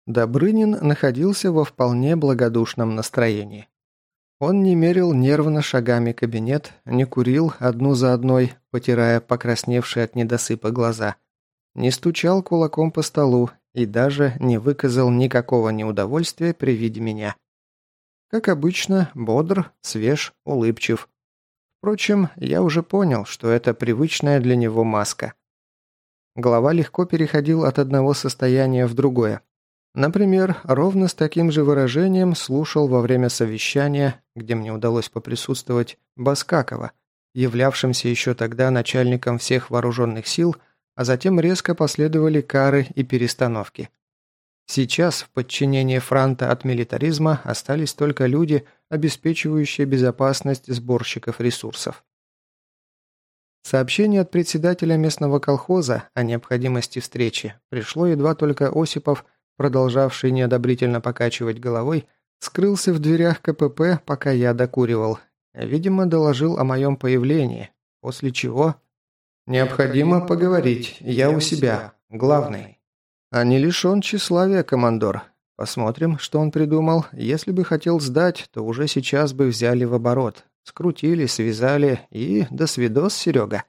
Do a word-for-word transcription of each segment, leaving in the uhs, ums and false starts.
Добрынин находился во вполне благодушном настроении. Он не мерил нервно шагами кабинет, не курил одну за одной, потирая покрасневшие от недосыпа глаза, не стучал кулаком по столу и даже не выказал никакого неудовольствия при виде меня. Как обычно, бодр, свеж, улыбчив. Впрочем, я уже понял, что это привычная для него маска. Глава легко переходил от одного состояния в другое. Например, ровно с таким же выражением слушал во время совещания, где мне удалось поприсутствовать, Баскакова, являвшимся еще тогда начальником всех вооруженных сил, а затем резко последовали кары и перестановки. Сейчас в подчинении фронта от милитаризма остались только люди, обеспечивающие безопасность сборщиков ресурсов. Сообщение от председателя местного колхоза о необходимости встречи пришло едва только Осипов, продолжавший неодобрительно покачивать головой, скрылся в дверях КПП, пока я докуривал. Видимо, доложил о моем появлении, после чего... «Необходимо поговорить, я у себя, главный». «А не лишен тщеславия, командор. Посмотрим, что он придумал. Если бы хотел сдать, то уже сейчас бы взяли в оборот. Скрутили, связали и... до свидос, Серега».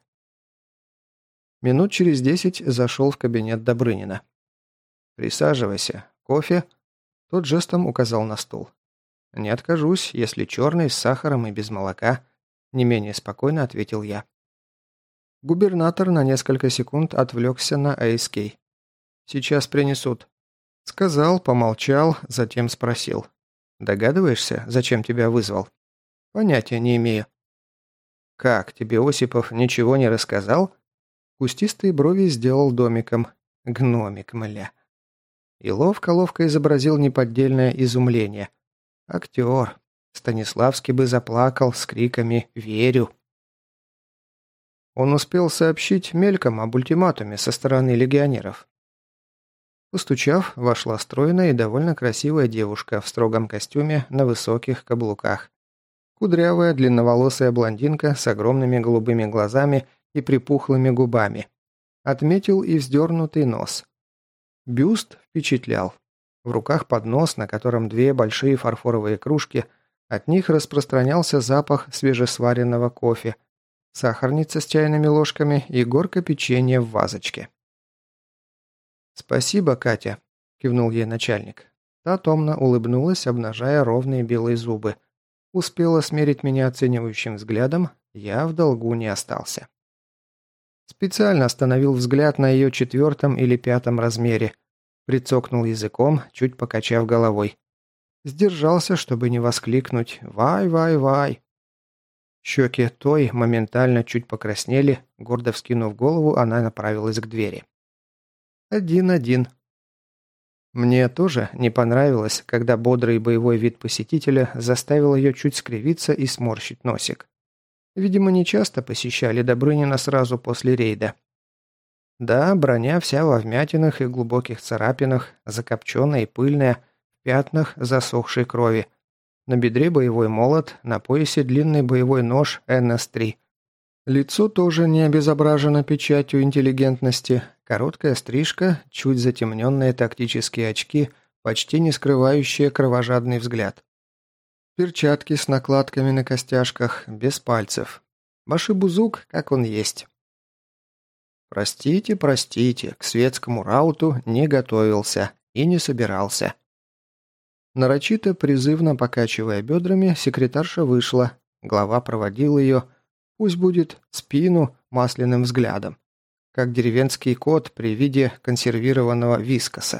Минут через десять зашел в кабинет Добрынина. «Присаживайся. Кофе?» Тот жестом указал на стул. «Не откажусь, если черный, с сахаром и без молока», – не менее спокойно ответил я. Губернатор на несколько секунд отвлекся на эй эс кей. «Сейчас принесут». Сказал, помолчал, затем спросил. «Догадываешься, зачем тебя вызвал?» «Понятия не имею». «Как, тебе Осипов ничего не рассказал?» Кустистые брови сделал домиком. «Гномик, мля». И ловко-ловко изобразил неподдельное изумление. Актер. Станиславский бы заплакал с криками «Верю!». Он успел сообщить мельком об ультиматуме со стороны легионеров. Постучав, вошла стройная и довольно красивая девушка в строгом костюме на высоких каблуках. Кудрявая, длинноволосая блондинка с огромными голубыми глазами и припухлыми губами. Отметил и вздернутый нос. Бюст впечатлял. В руках поднос, на котором две большие фарфоровые кружки, от них распространялся запах свежесваренного кофе, сахарница с чайными ложками и горка печенья в вазочке. «Спасибо, Катя», – кивнул ей начальник. Та томно улыбнулась, обнажая ровные белые зубы. Успела смерить меня оценивающим взглядом, я в долгу не остался. Специально остановил взгляд на ее четвертом или пятом размере. Прицокнул языком, чуть покачав головой. Сдержался, чтобы не воскликнуть «Вай-вай-вай!». Щеки той моментально чуть покраснели, гордо вскинув голову, она направилась к двери. Один-один. Мне тоже не понравилось, когда бодрый боевой вид посетителя заставил ее чуть скривиться и сморщить носик. Видимо, нечасто посещали Добрынина сразу после рейда. Да, броня вся во вмятинах и глубоких царапинах, закопченная и пыльная, в пятнах засохшей крови. На бедре боевой молот, на поясе длинный боевой нож эн эс три. Лицо тоже не обезображено печатью интеллигентности. Короткая стрижка, чуть затемненные тактические очки, почти не скрывающие кровожадный взгляд. Перчатки с накладками на костяшках, без пальцев. Башибузук, как он есть. Простите, простите, к светскому рауту не готовился и не собирался. Нарочито, призывно покачивая бедрами, секретарша вышла. Глава проводил ее, пусть будет, спину масляным взглядом, как деревенский кот при виде консервированного вискоса.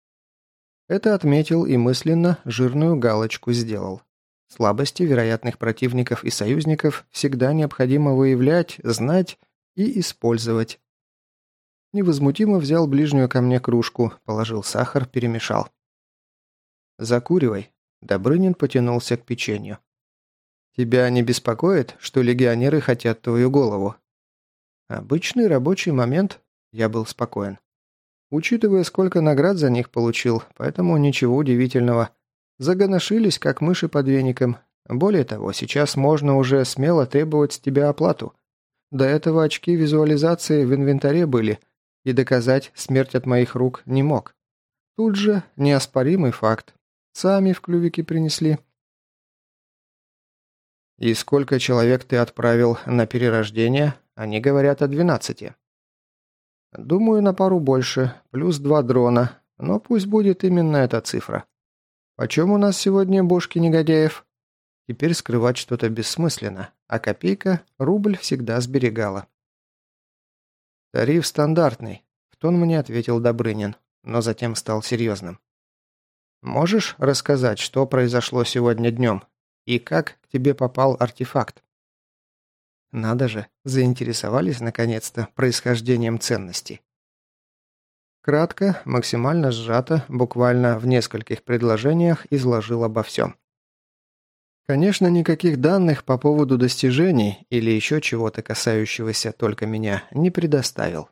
Это отметил и мысленно жирную галочку сделал. Слабости вероятных противников и союзников всегда необходимо выявлять, знать и использовать. Невозмутимо взял ближнюю ко мне кружку, положил сахар, перемешал. «Закуривай». Добрынин потянулся к печенью. «Тебя не беспокоит, что легионеры хотят твою голову?» «Обычный рабочий момент», – я был спокоен. «Учитывая, сколько наград за них получил, поэтому ничего удивительного. Загоношились, как мыши под веником. Более того, сейчас можно уже смело требовать с тебя оплату. До этого очки визуализации в инвентаре были, и доказать смерть от моих рук не мог. Тут же неоспоримый факт. Сами в клювике принесли. «И сколько человек ты отправил на перерождение? Они говорят о двенадцати». «Думаю, на пару больше, плюс два дрона, но пусть будет именно эта цифра. Почем у нас сегодня бошки негодяев?» Теперь скрывать что-то бессмысленно, а копейка рубль всегда сберегала. «Тариф стандартный», — в тон мне ответил Добрынин, но затем стал серьезным. «Можешь рассказать, что произошло сегодня днем? И как к тебе попал артефакт?» Надо же, заинтересовались наконец-то происхождением ценностей. Кратко, максимально сжато, буквально в нескольких предложениях изложил обо всем. Конечно, никаких данных по поводу достижений или еще чего-то касающегося только меня не предоставил.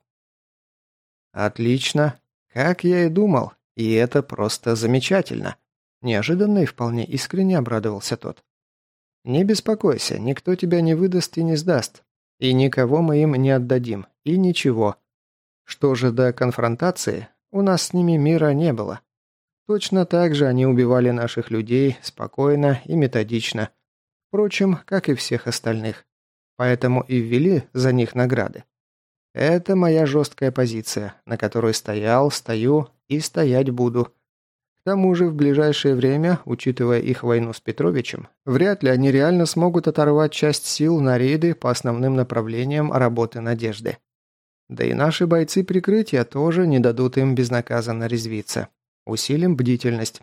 «Отлично. Как я и думал. И это просто замечательно». Неожиданно и вполне искренне обрадовался тот. «Не беспокойся, никто тебя не выдаст и не сдаст. И никого мы им не отдадим. И ничего. Что же до конфронтации, у нас с ними мира не было. Точно так же они убивали наших людей спокойно и методично. Впрочем, как и всех остальных. Поэтому и ввели за них награды. Это моя жесткая позиция, на которой стоял, стою и стоять буду. К тому же в ближайшее время, учитывая их войну с Петровичем, вряд ли они реально смогут оторвать часть сил на рейды по основным направлениям работы Надежды. Да и наши бойцы прикрытия тоже не дадут им безнаказанно резвиться. Усилим бдительность.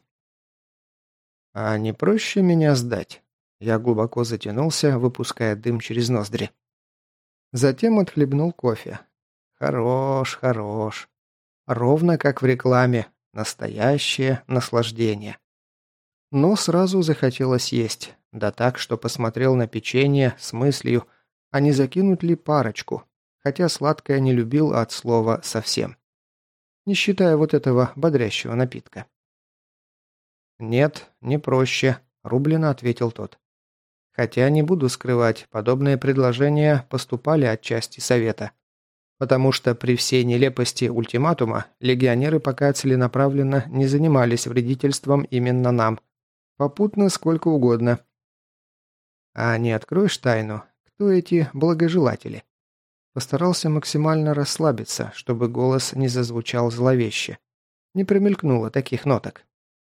А не проще меня сдать? Я глубоко затянулся, выпуская дым через ноздри. Затем отхлебнул кофе. Хорош, хорош. Ровно как в рекламе. Настоящее наслаждение. Но сразу захотелось есть. Да так, что посмотрел на печенье с мыслью, а не закинуть ли парочку. Хотя сладкое не любил от слова совсем. Не считая вот этого бодрящего напитка. «Нет, не проще», – рублено ответил тот. «Хотя не буду скрывать, подобные предложения поступали от части совета. Потому что при всей нелепости ультиматума легионеры пока целенаправленно не занимались вредительством именно нам. Попутно сколько угодно. А не откроешь тайну, кто эти благожелатели?» Постарался максимально расслабиться, чтобы голос не зазвучал зловеще. Не промелькнуло таких ноток.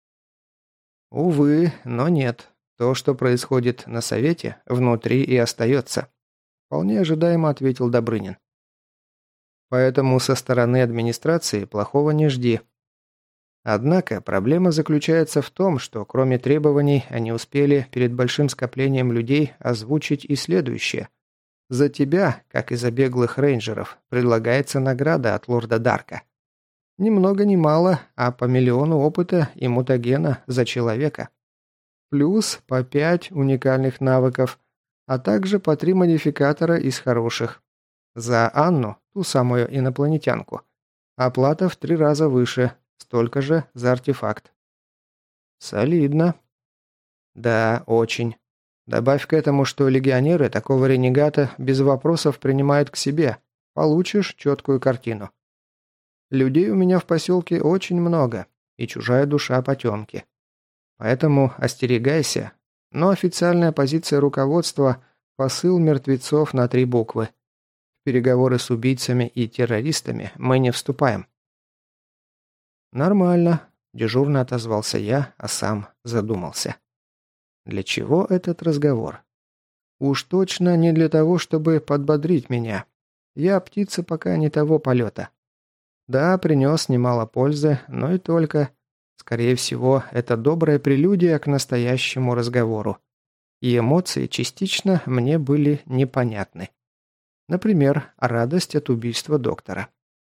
Увы, но нет. То, что происходит на совете, внутри и остается. Вполне ожидаемо ответил Добрынин. Поэтому со стороны администрации плохого не жди. Однако проблема заключается в том, что кроме требований они успели перед большим скоплением людей озвучить и следующее. За тебя, как и за беглых рейнджеров, предлагается награда от лорда Дарка. Ни много ни мало, а по миллиону опыта и мутагена за человека. Плюс по пять уникальных навыков, а также по три модификатора из хороших. За Анну, ту самую инопланетянку, оплата в три раза выше, столько же за артефакт. Солидно. Да, очень. Добавь к этому, что легионеры такого ренегата без вопросов принимают к себе. Получишь четкую картину. Людей у меня в поселке очень много, и чужая душа потемки. Поэтому остерегайся. Но официальная позиция руководства – посыл мертвецов на три буквы. В переговоры с убийцами и террористами мы не вступаем. Нормально, дежурно отозвался я, а сам задумался. Для чего этот разговор? Уж точно не для того, чтобы подбодрить меня. Я птица пока не того полета. Да, принес немало пользы, но и только. Скорее всего, это добрая прелюдия к настоящему разговору. И эмоции частично мне были непонятны. Например, радость от убийства доктора.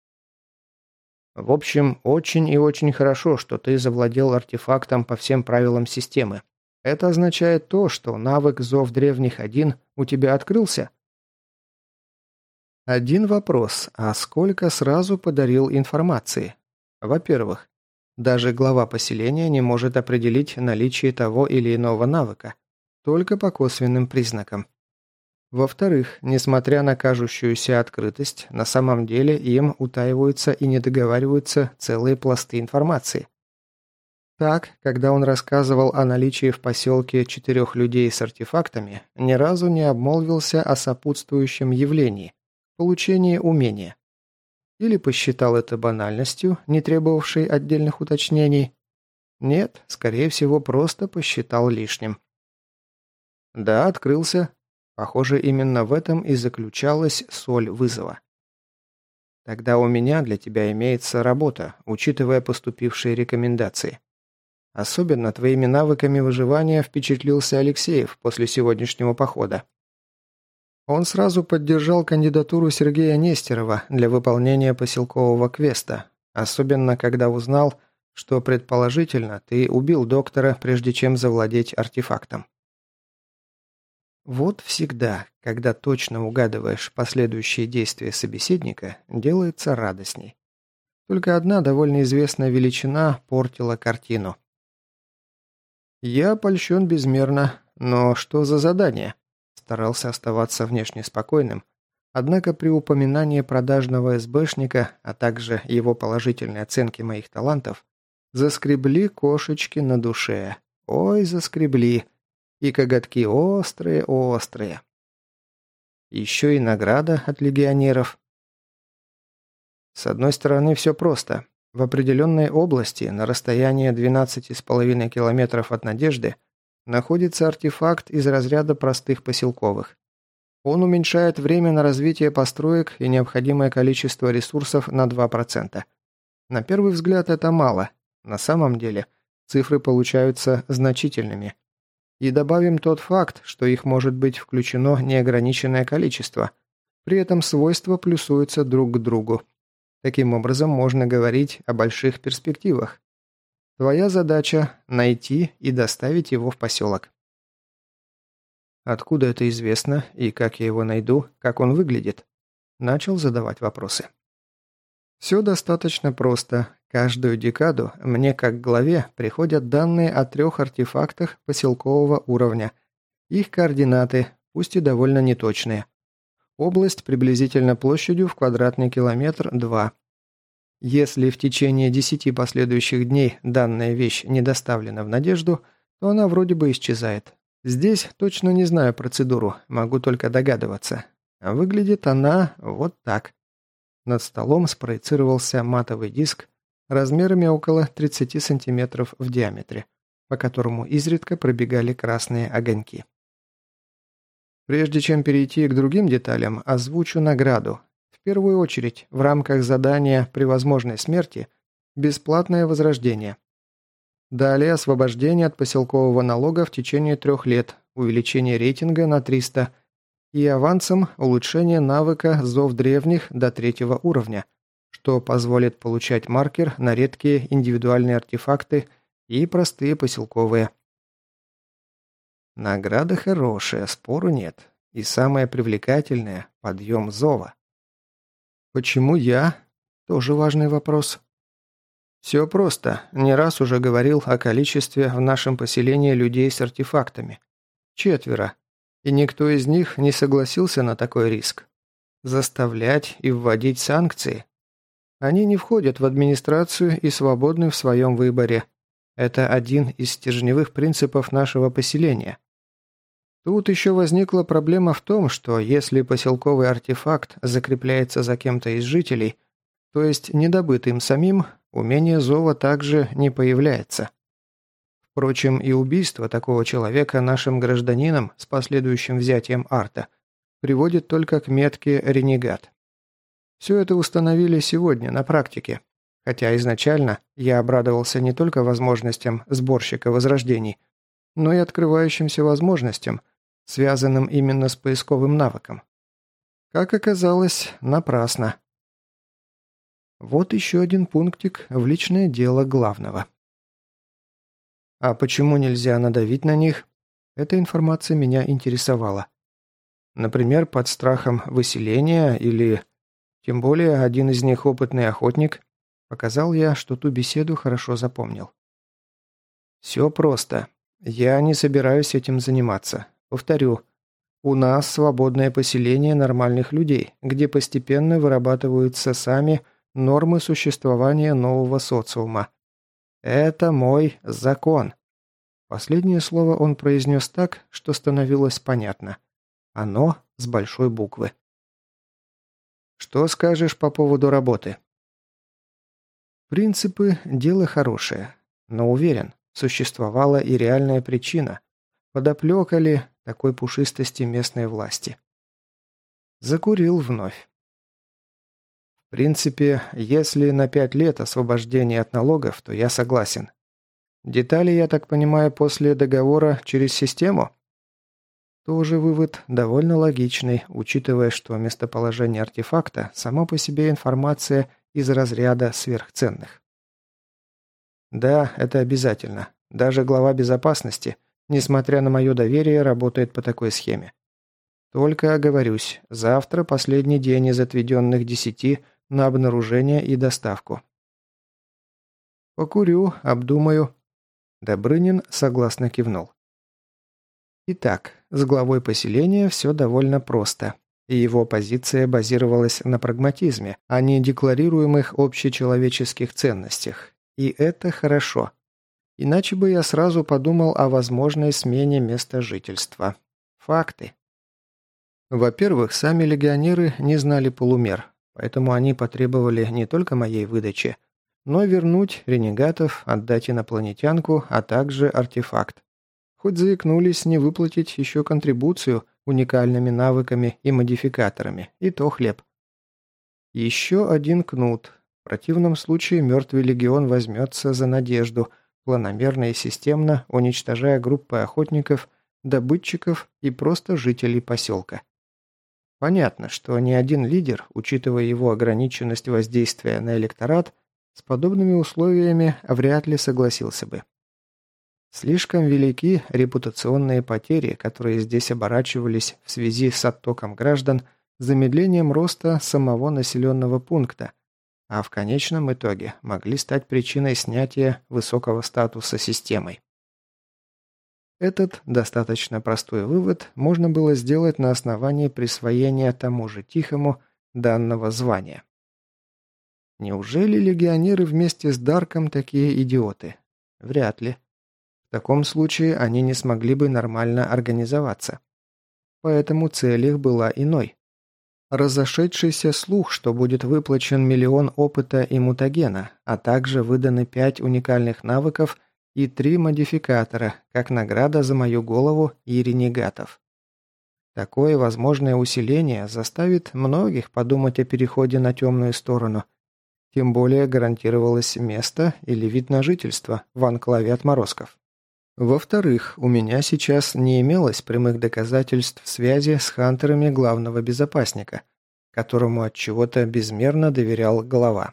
В общем, очень и очень хорошо, что ты завладел артефактом по всем правилам системы. Это означает то, что навык «Зов древних один» у тебя открылся? Один вопрос, а сколько сразу подарил информации? Во-первых, даже глава поселения не может определить наличие того или иного навыка, только по косвенным признакам. Во-вторых, несмотря на кажущуюся открытость, на самом деле им утаиваются и не договариваются целые пласты информации. Так, когда он рассказывал о наличии в поселке четырех людей с артефактами, ни разу не обмолвился о сопутствующем явлении – получении умения. Или посчитал это банальностью, не требовавшей отдельных уточнений. Нет, скорее всего, просто посчитал лишним. Да, открылся. Похоже, именно в этом и заключалась соль вызова. Тогда у меня для тебя имеется работа, учитывая поступившие рекомендации. Особенно твоими навыками выживания впечатлился Алексеев после сегодняшнего похода. Он сразу поддержал кандидатуру Сергея Нестерова для выполнения поселкового квеста, особенно когда узнал, что, предположительно, ты убил доктора, прежде чем завладеть артефактом. Вот всегда, когда точно угадываешь последующие действия собеседника, делается радостней. Только одна довольно известная величина портила картину. «Я польщен безмерно, но что за задание?» Старался оставаться внешне спокойным, однако при упоминании продажного СБшника, а также его положительной оценки моих талантов, заскребли кошечки на душе. Ой, заскребли. И коготки острые-острые. Еще и награда от легионеров. С одной стороны, все просто. В определенной области, на расстоянии двенадцати с половиной километров от Надежды, находится артефакт из разряда простых поселковых. Он уменьшает время на развитие построек и необходимое количество ресурсов на два процента. На первый взгляд это мало. На самом деле цифры получаются значительными. И добавим тот факт, что их может быть включено неограниченное количество. При этом свойства плюсуются друг к другу. Таким образом, можно говорить о больших перспективах. Твоя задача – найти и доставить его в поселок. Откуда это известно и как я его найду, как он выглядит? Начал задавать вопросы. Все достаточно просто. Каждую декаду мне, как главе, приходят данные о трех артефактах поселкового уровня. Их координаты, пусть и довольно неточные. Область приблизительно площадью в квадратный километр два. Если в течение десяти последующих дней данная вещь не доставлена в Надежду, то она вроде бы исчезает. Здесь точно не знаю процедуру, могу только догадываться. А выглядит она вот так. Над столом спроецировался матовый диск размерами около тридцати сантиметров в диаметре, по которому изредка пробегали красные огоньки. Прежде чем перейти к другим деталям, озвучу награду. В первую очередь, в рамках задания «При возможной смерти» бесплатное возрождение. Далее освобождение от поселкового налога в течение трех лет, увеличение рейтинга на триста и авансом улучшение навыка «Зов древних» до третьего уровня, что позволит получать маркер на редкие индивидуальные артефакты и простые поселковые. Награда хорошая, спору нет. И самое привлекательное – подъем зова. Почему я? Тоже важный вопрос. Все просто. Не раз уже говорил о количестве в нашем поселении людей с артефактами. Четверо. И никто из них не согласился на такой риск. Заставлять и вводить санкции. Они не входят в администрацию и свободны в своем выборе. Это один из стержневых принципов нашего поселения. Тут еще возникла проблема в том, что если поселковый артефакт закрепляется за кем-то из жителей, то есть недобыт им самим, умение зова также не появляется. Впрочем, и убийство такого человека нашим гражданинам с последующим взятием арта приводит только к метке «ренегат». Все это установили сегодня на практике, хотя изначально я обрадовался не только возможностям сборщика возрождений, но и открывающимся возможностям, связанным именно с поисковым навыком. Как оказалось, напрасно. Вот еще один пунктик в личное дело главного. А почему нельзя надавить на них? Эта информация меня интересовала. Например, под страхом выселения или... Тем более, один из них опытный охотник. Показал я, что ту беседу хорошо запомнил. Все просто. Я не собираюсь этим заниматься. Повторю, У нас свободное поселение нормальных людей, где постепенно вырабатываются сами нормы существования нового социума. Это мой закон». Последнее слово он произнес так, что становилось понятно. Оно с большой буквы. «Что скажешь по поводу работы?» Принципы – дело хорошее, но уверен, существовала и реальная причина. Подоплека ли такой пушистости местной власти? Закурил вновь. В принципе, если на пять лет освобождения от налогов, то я согласен. Детали, я так понимаю, после договора через систему? Тоже вывод довольно логичный, учитывая, что местоположение артефакта само по себе информация из разряда сверхценных. Да, это обязательно. Даже глава безопасности, несмотря на мое доверие, работает по такой схеме. Только оговорюсь, завтра последний день из отведенных десяти на обнаружение и доставку. Покурю, обдумаю. Добрынин согласно кивнул. Итак, с главой поселения все довольно просто, и его позиция базировалась на прагматизме, а не декларируемых общечеловеческих ценностях. И это хорошо. Иначе бы я сразу подумал о возможной смене места жительства. Факты. Во-первых, сами легионеры не знали полумер, поэтому они потребовали не только моей выдачи, но вернуть ренегатов, отдать инопланетянку, а также артефакт. Хоть заикнулись не выплатить еще контрибуцию уникальными навыками и модификаторами, и то хлеб. Еще один кнут. В противном случае мертвый легион возьмется за надежду, планомерно и системно уничтожая группы охотников, добытчиков и просто жителей поселка. Понятно, что ни один лидер, учитывая его ограниченность воздействия на электорат, с подобными условиями вряд ли согласился бы. Слишком велики репутационные потери, которые здесь оборачивались в связи с оттоком граждан, замедлением роста самого населенного пункта, а в конечном итоге могли стать причиной снятия высокого статуса системой. Этот достаточно простой вывод можно было сделать на основании присвоения тому же Тихому данного звания. Неужели легионеры вместе с Дарком такие идиоты? Вряд ли. В таком случае они не смогли бы нормально организоваться. Поэтому цель их была иной. Разошедшийся слух, что будет выплачен миллион опыта и мутагена, а также выданы пять уникальных навыков и три модификатора, как награда за мою голову и ренегатов. Такое возможное усиление заставит многих подумать о переходе на темную сторону. Тем более гарантировалось место или вид на жительство в анклаве отморозков. Во-вторых, у меня сейчас не имелось прямых доказательств связи с хантерами главного безопасника, которому от чего-то безмерно доверял глава.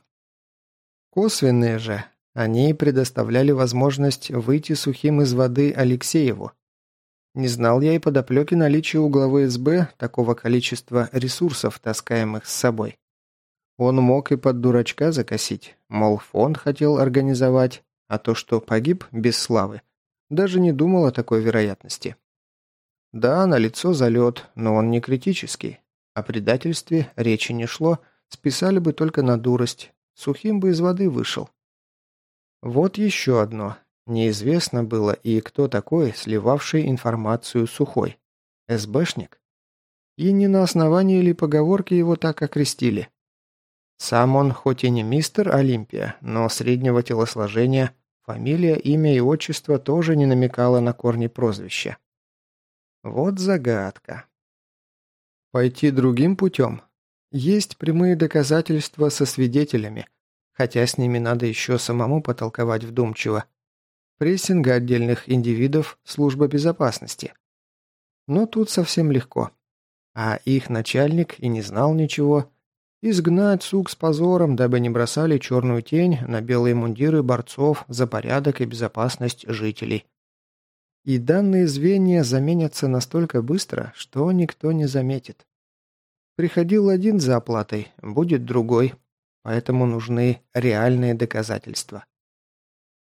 Косвенные же, они предоставляли возможность выйти сухим из воды Алексееву. Не знал я и подоплеки наличия у главы СБ такого количества ресурсов, таскаемых с собой. Он мог и под дурачка закосить, мол, фонд хотел организовать, а то, что погиб без славы, даже не думал о такой вероятности. Да, налицо залет, но он не критический. О предательстве речи не шло, списали бы только на дурость, сухим бы из воды вышел. Вот еще одно. Неизвестно было и кто такой, сливавший информацию сухой. СБшник? И не на основании ли поговорки его так окрестили? Сам он хоть и не мистер Олимпия, но среднего телосложения, фамилия, имя и отчество тоже не намекало на корни прозвища. Вот загадка. Пойти другим путем? Есть прямые доказательства со свидетелями, хотя с ними надо еще самому потолковать вдумчиво. Прессинга отдельных индивидов, служба безопасности. Но тут совсем легко. А их начальник и не знал ничего. Изгнать сук с позором, дабы не бросали черную тень на белые мундиры борцов за порядок и безопасность жителей. И данные звенья заменятся настолько быстро, что никто не заметит. Приходил один за оплатой, будет другой, поэтому нужны реальные доказательства.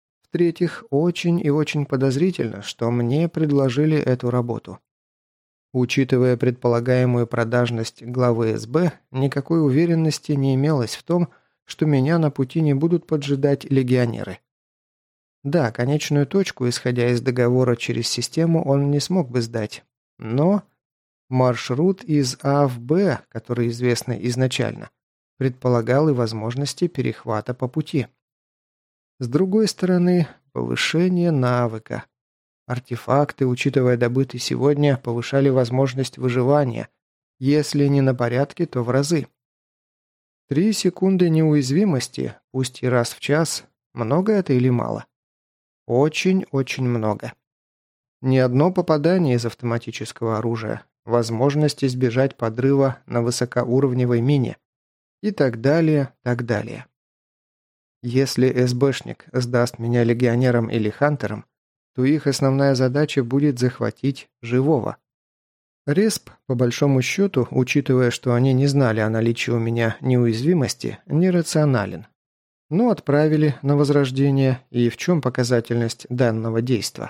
В-третьих, очень и очень подозрительно, что мне предложили эту работу. Учитывая предполагаемую продажность главы СБ, никакой уверенности не имелось в том, что меня на пути не будут поджидать легионеры. Да, конечную точку, исходя из договора через систему, он не смог бы сдать. Но маршрут из А в Б, который известный изначально, предполагал и возможности перехвата по пути. С другой стороны, повышение навыка. Артефакты, учитывая добытый сегодня, повышали возможность выживания, если не на порядке, то в разы. Три секунды неуязвимости, пусть и раз в час, много это или мало? Очень-очень много. Ни одно попадание из автоматического оружия, возможность избежать подрыва на высокоуровневой мине и так далее, так далее. Если СБшник сдаст меня легионерам или хантерам, то их основная задача будет захватить живого. Респ, по большому счету, учитывая, что они не знали о наличии у меня неуязвимости, нерационален. Но отправили на возрождение, и в чем показательность данного действа?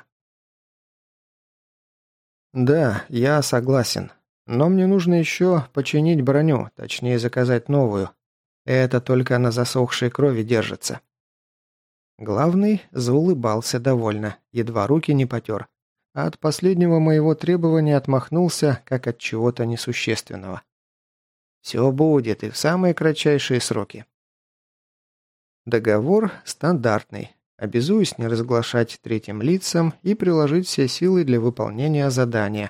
Да, я согласен. Но мне нужно еще починить броню, точнее заказать новую. Это только на засохшей крови держится. Главный заулыбался довольно, едва руки не потер. А от последнего моего требования отмахнулся, как от чего-то несущественного. Все будет и в самые кратчайшие сроки. Договор стандартный. Обязуюсь не разглашать третьим лицам и приложить все силы для выполнения задания.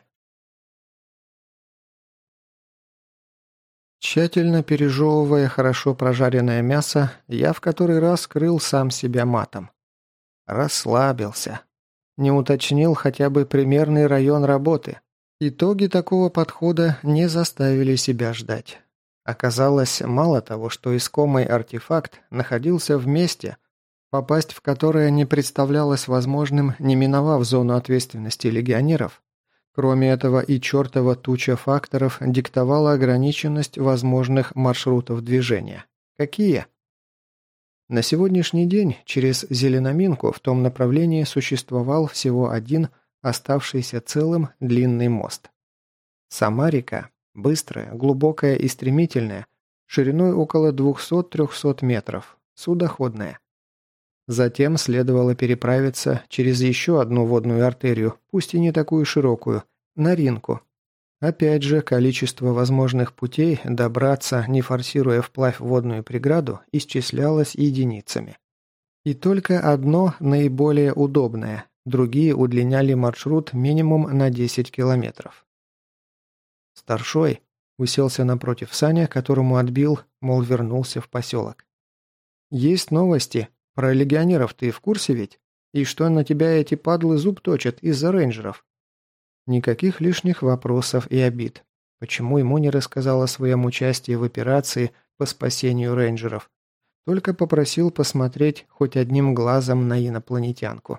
Тщательно пережевывая хорошо прожаренное мясо, я в который раз крыл сам себя матом. Расслабился. Не уточнил хотя бы примерный район работы. Итоги такого подхода не заставили себя ждать. Оказалось, мало того, что искомый артефакт находился в месте, попасть в которое не представлялось возможным, не миновав зону ответственности легионеров. Кроме этого и чертова туча факторов диктовала ограниченность возможных маршрутов движения. Какие? На сегодняшний день через Зеленоминку в том направлении существовал всего один оставшийся целым длинный мост. Сама река, быстрая, глубокая и стремительная, шириной около двухсот-трехсот метров, судоходная. Затем следовало переправиться через еще одну водную артерию, пусть и не такую широкую, на Ринку. Опять же, количество возможных путей добраться, не форсируя вплавь водную преграду, исчислялось единицами. И только одно наиболее удобное, другие удлиняли маршрут минимум на десять километров. Старшой уселся напротив Саня, которому отбил, мол, вернулся в поселок. «Есть новости. Про легионеров ты в курсе ведь? И что на тебя эти падлы зуб точат из-за рейнджеров?» Никаких лишних вопросов и обид. Почему ему не рассказал о своем участии в операции по спасению рейнджеров? Только попросил посмотреть хоть одним глазом на инопланетянку.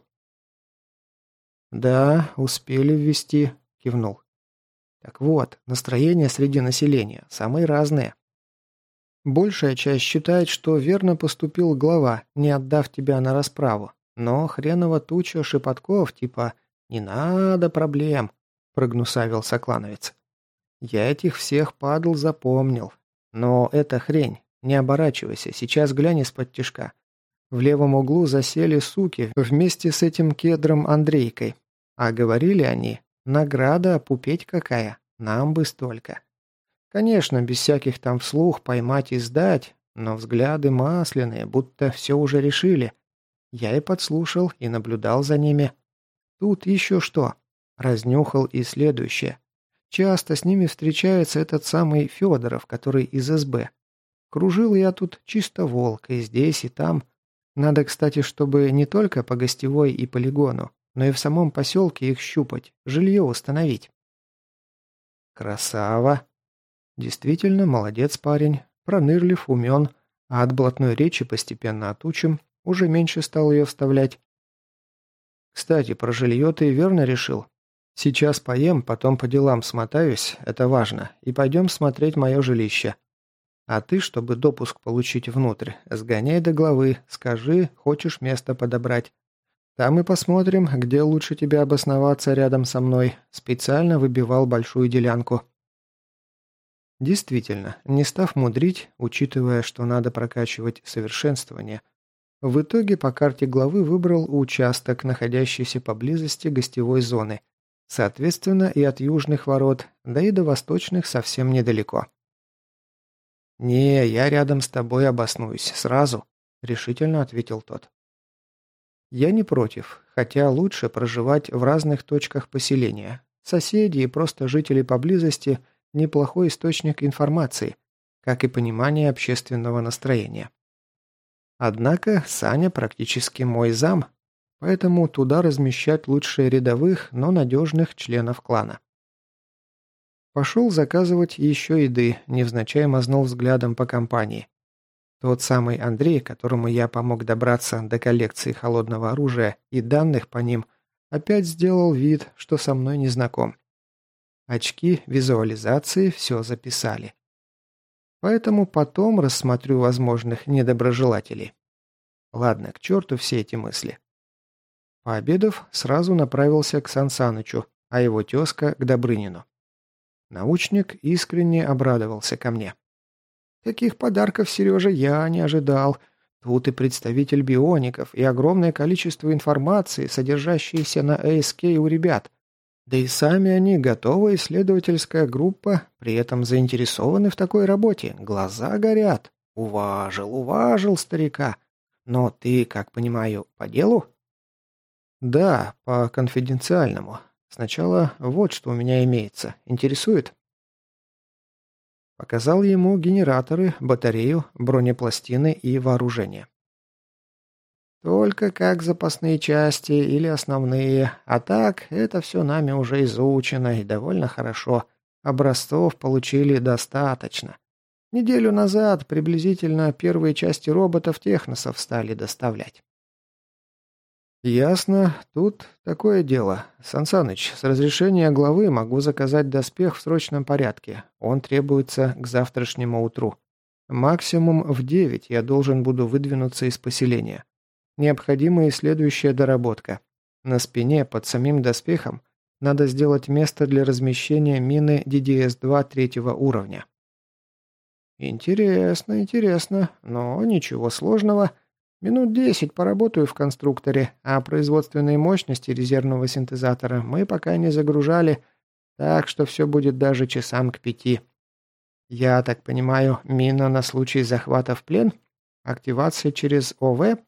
«Да, успели ввести», — кивнул. «Так вот, настроения среди населения самые разные. Большая часть считает, что верно поступил глава, не отдав тебя на расправу. Но хренова туча шепотков, типа «не надо проблем», — прогнусавил соклановец. «Я этих всех падл запомнил. Но это хрень. Не оборачивайся, сейчас глянь из-под тишка. В левом углу засели суки вместе с этим кедром Андрейкой. А говорили они, награда пупеть какая, нам бы столько. Конечно, без всяких там вслух поймать и сдать, но взгляды масляные, будто все уже решили. Я и подслушал, и наблюдал за ними. Тут еще что. Разнюхал и следующее. Часто с ними встречается этот самый Федоров, который из СБ. Кружил я тут чисто волк, и здесь, и там. Надо, кстати, чтобы не только по гостевой и полигону, но и в самом поселке их щупать, жилье установить. Красава. Действительно, молодец парень, пронырлив, умен, а от блатной речи постепенно отучим, уже меньше стал ее вставлять. Кстати, про жилье ты верно решил? Сейчас поем, потом по делам смотаюсь, это важно, и пойдем смотреть мое жилище. А ты, чтобы допуск получить внутрь, сгоняй до главы, скажи, хочешь место подобрать. Там и посмотрим, где лучше тебе обосноваться рядом со мной. Специально выбивал большую делянку». Действительно, не став мудрить, учитывая, что надо прокачивать совершенствование, в итоге по карте главы выбрал участок, находящийся поблизости гостевой зоны, соответственно и от южных ворот, да и до восточных совсем недалеко. «Не, я рядом с тобой обоснуюсь, сразу», – решительно ответил тот. «Я не против, хотя лучше проживать в разных точках поселения. Соседи и просто жители поблизости – неплохой источник информации, как и понимание общественного настроения. Однако Саня практически мой зам, поэтому туда размещать лучше рядовых, но надежных членов клана». Пошел заказывать еще еды, невзначай мазнул взглядом по компании. Тот самый Андрей, которому я помог добраться до коллекции холодного оружия и данных по ним, опять сделал вид, что со мной не знаком. Очки визуализации все записали. Поэтому потом рассмотрю возможных недоброжелателей. Ладно, к черту все эти мысли. Пообедав, сразу направился к Сан Санычу, а его тезка к Добрынину. Научник искренне обрадовался ко мне. «Таких подарков, Сережа, я не ожидал. Тут и представитель биоников, и огромное количество информации, содержащейся на эй эс кей у ребят. Да и сами они, готовая исследовательская группа, при этом заинтересованы в такой работе. Глаза горят. Уважил, уважил старика. Но ты, как понимаю, по делу?» «Да, по конфиденциальному. Сначала вот что у меня имеется. Интересует?» Показал ему генераторы, батарею, бронепластины и вооружение. «Только как запасные части или основные, а так это все нами уже изучено и довольно хорошо. Образцов получили достаточно. Неделю назад приблизительно первые части роботов-техносов стали доставлять». «Ясно. Тут такое дело. Сан Саныч, с разрешения главы могу заказать доспех в срочном порядке. Он требуется к завтрашнему утру. Максимум в девять я должен буду выдвинуться из поселения. Необходима и следующая доработка. На спине под самим доспехом надо сделать место для размещения мины ди ди эс два третьего уровня». «Интересно, интересно, но ничего сложного. Минут десять поработаю в конструкторе, а производственные мощности резервного синтезатора мы пока не загружали, так что все будет даже часам к пяти. Я так понимаю, мина на случай захвата в плен? Активация через о вэ?»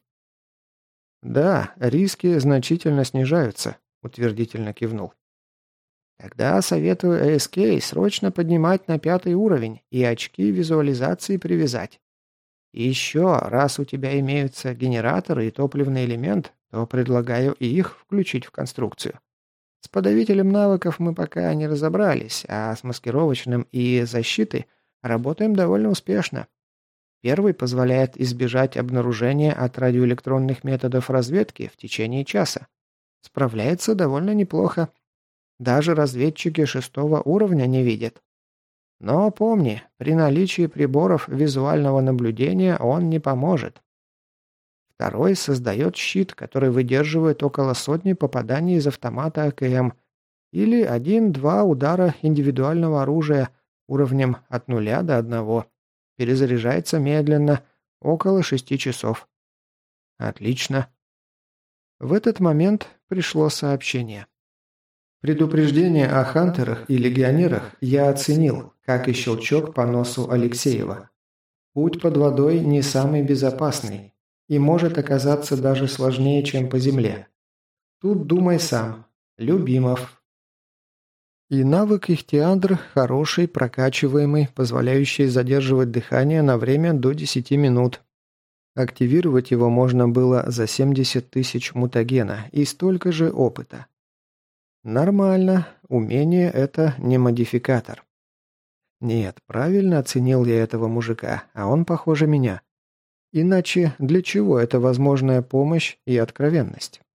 «Да, риски значительно снижаются», — утвердительно кивнул. «Тогда советую эй эс кей срочно поднимать на пятый уровень и очки визуализации привязать. И еще, раз у тебя имеются генераторы и топливный элемент, то предлагаю и их включить в конструкцию. С подавителем навыков мы пока не разобрались, а с маскировочным и защитой работаем довольно успешно. Первый позволяет избежать обнаружения от радиоэлектронных методов разведки в течение часа. Справляется довольно неплохо. Даже разведчики шестого уровня не видят. Но помни, при наличии приборов визуального наблюдения он не поможет. Второй создает щит, который выдерживает около сотни попаданий из автомата а ка эм или один-два удара индивидуального оружия уровнем от нуля до одного. Перезаряжается медленно, около шести часов. Отлично. В этот момент пришло сообщение. «Предупреждение о хантерах и легионерах я оценил, как и щелчок по носу Алексеева. Путь под водой не самый безопасный и может оказаться даже сложнее, чем по земле. Тут думай сам. Любимов». И навык Ихтиандр хороший, прокачиваемый, позволяющий задерживать дыхание на время до десяти минут. Активировать его можно было за семьдесят тысяч мутагена и столько же опыта. Нормально, умение – это не модификатор. Нет, правильно оценил я этого мужика, а он, похоже, меня. Иначе для чего эта возможная помощь и откровенность?